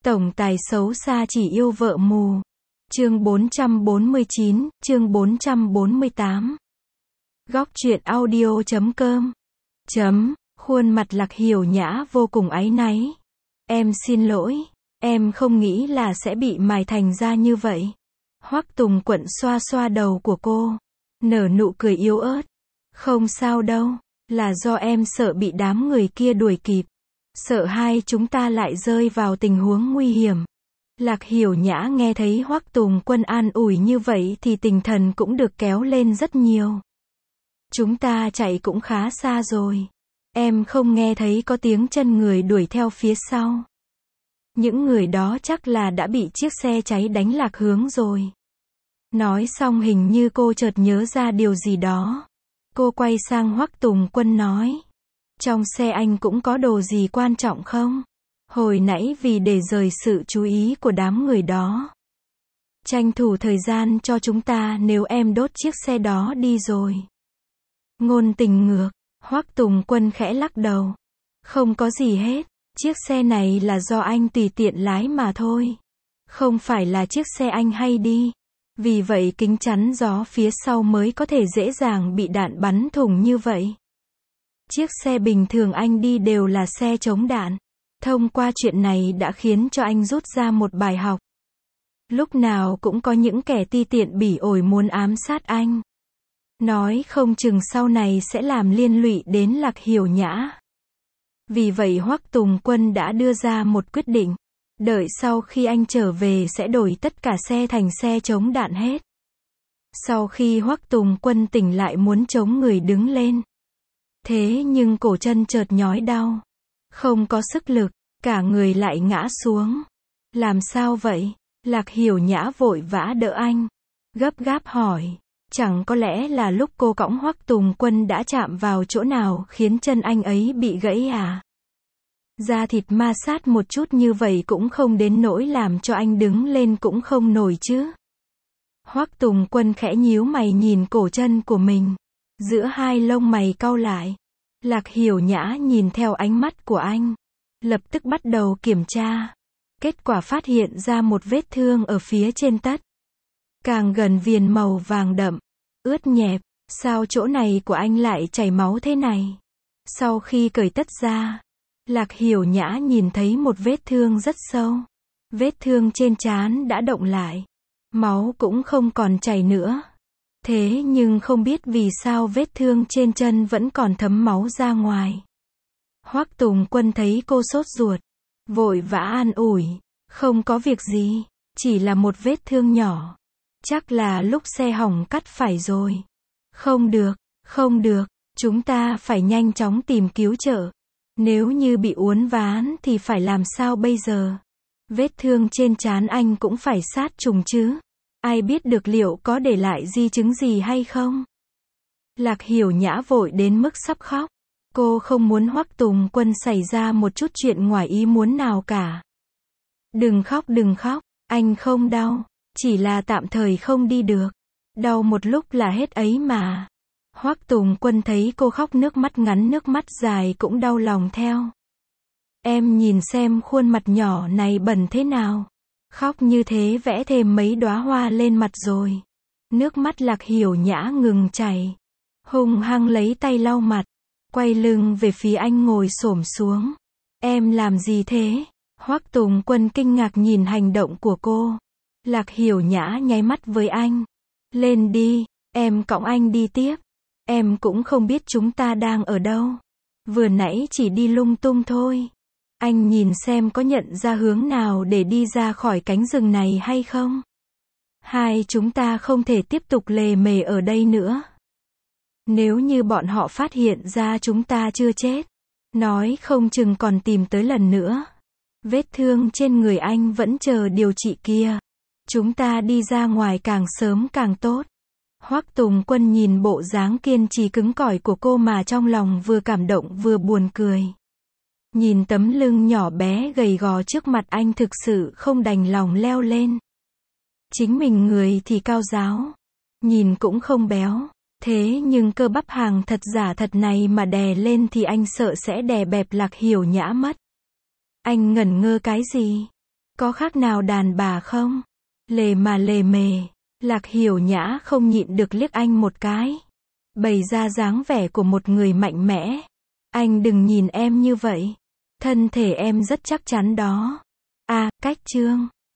Tổng tài xấu xa chỉ yêu vợ mù. Chương 449, chương 448. Góc truyện audio.com. Khuôn mặt Lạc Hiểu Nhã vô cùng áy náy. Em xin lỗi, em không nghĩ là sẽ bị mài thành ra như vậy. Hoắc Tùng Quận xoa xoa đầu của cô, nở nụ cười yếu ớt. Không sao đâu, là do em sợ bị đám người kia đuổi kịp. Sợ hai chúng ta lại rơi vào tình huống nguy hiểm. Lạc Hiểu Nhã nghe thấy Hoắc Tùng Quân an ủi như vậy thì tinh thần cũng được kéo lên rất nhiều. Chúng ta chạy cũng khá xa rồi. Em không nghe thấy có tiếng chân người đuổi theo phía sau. Những người đó chắc là đã bị chiếc xe cháy đánh lạc hướng rồi. Nói xong hình như cô chợt nhớ ra điều gì đó. Cô quay sang Hoắc Tùng Quân nói. Trong xe anh cũng có đồ gì quan trọng không? Hồi nãy vì để rời sự chú ý của đám người đó. Tranh thủ thời gian cho chúng ta nếu em đốt chiếc xe đó đi rồi. Ngôn tình ngược, Hoắc Tùng Quân khẽ lắc đầu. Không có gì hết, chiếc xe này là do anh tùy tiện lái mà thôi. Không phải là chiếc xe anh hay đi. Vì vậy kính chắn gió phía sau mới có thể dễ dàng bị đạn bắn thủng như vậy. Chiếc xe bình thường anh đi đều là xe chống đạn. Thông qua chuyện này đã khiến cho anh rút ra một bài học. Lúc nào cũng có những kẻ ti tiện bỉ ổi muốn ám sát anh. Nói không chừng sau này sẽ làm liên lụy đến Lạc Hiểu Nhã. Vì vậy Hoắc Tùng Quân đã đưa ra một quyết định. Đợi sau khi anh trở về sẽ đổi tất cả xe thành xe chống đạn hết. Sau khi Hoắc Tùng Quân tỉnh lại muốn chống người đứng lên. Thế nhưng cổ chân chợt nhói đau. Không có sức lực, cả người lại ngã xuống. Làm sao vậy? Lạc Hiểu Nhã vội vã đỡ anh. Gấp gáp hỏi. Chẳng có lẽ là lúc cô cõng Hoắc Tùng Quân đã chạm vào chỗ nào khiến chân anh ấy bị gãy à? Da thịt ma sát một chút như vậy cũng không đến nỗi làm cho anh đứng lên cũng không nổi chứ. Hoắc Tùng Quân khẽ nhíu mày nhìn cổ chân của mình. Giữa hai lông mày cau lại. Lạc Hiểu Nhã nhìn theo ánh mắt của anh. Lập tức bắt đầu kiểm tra. Kết quả phát hiện ra một vết thương ở phía trên tất. Càng gần viền màu vàng đậm. Ướt nhẹp. Sao chỗ này của anh lại chảy máu thế này? Sau khi cởi tất ra. Lạc Hiểu Nhã nhìn thấy một vết thương rất sâu. Vết thương trên trán đã động lại. Máu cũng không còn chảy nữa. Thế nhưng không biết vì sao vết thương trên chân vẫn còn thấm máu ra ngoài. Hoắc Tùng Quân thấy cô sốt ruột. Vội vã an ủi. Không có việc gì. Chỉ là một vết thương nhỏ. Chắc là lúc xe hỏng cắt phải rồi. Không được, không được. Chúng ta phải nhanh chóng tìm cứu trợ. Nếu như bị uốn ván thì phải làm sao bây giờ? Vết thương trên trán anh cũng phải sát trùng chứ. Ai biết được liệu có để lại di chứng gì hay không? Lạc Hiểu Nhã vội đến mức sắp khóc. Cô không muốn Hoắc Tùng Quân xảy ra một chút chuyện ngoài ý muốn nào cả. Đừng khóc, anh không đau. Chỉ là tạm thời không đi được. Đau một lúc là hết ấy mà. Hoắc Tùng Quân thấy cô khóc nước mắt ngắn nước mắt dài cũng đau lòng theo. Em nhìn xem khuôn mặt nhỏ này bẩn thế nào. Khóc như thế vẽ thêm mấy đóa hoa lên mặt rồi. Nước mắt Lạc Hiểu Nhã ngừng chảy. Hung hăng lấy tay lau mặt. Quay lưng về phía anh ngồi xổm xuống. Em làm gì thế? Hoắc Tùng Quân kinh ngạc nhìn hành động của cô. Lạc Hiểu Nhã nháy mắt với anh. Lên đi, em cõng anh đi tiếp. Em cũng không biết chúng ta đang ở đâu. Vừa nãy chỉ đi lung tung thôi. Anh nhìn xem có nhận ra hướng nào để đi ra khỏi cánh rừng này hay không? Hai chúng ta không thể tiếp tục lề mề ở đây nữa. Nếu như bọn họ phát hiện ra chúng ta chưa chết, nói không chừng còn tìm tới lần nữa. Vết thương trên người anh vẫn chờ điều trị kia. Chúng ta đi ra ngoài càng sớm càng tốt. Hoắc Tùng Quân nhìn bộ dáng kiên trì cứng cỏi của cô mà trong lòng vừa cảm động vừa buồn cười. Nhìn tấm lưng nhỏ bé gầy gò trước mặt anh thực sự không đành lòng leo lên. Chính mình người thì cao ráo. Nhìn cũng không béo. Thế nhưng cơ bắp hàng thật giả thật này mà đè lên thì anh sợ sẽ đè bẹp Lạc Hiểu Nhã mất. Anh ngẩn ngơ cái gì? Có khác nào đàn bà không? Lề mà lề mề. Lạc Hiểu Nhã không nhịn được liếc anh một cái. Bày ra dáng vẻ của một người mạnh mẽ. Anh đừng nhìn em như vậy. Thân thể em rất chắc chắn đó. À, cách chương.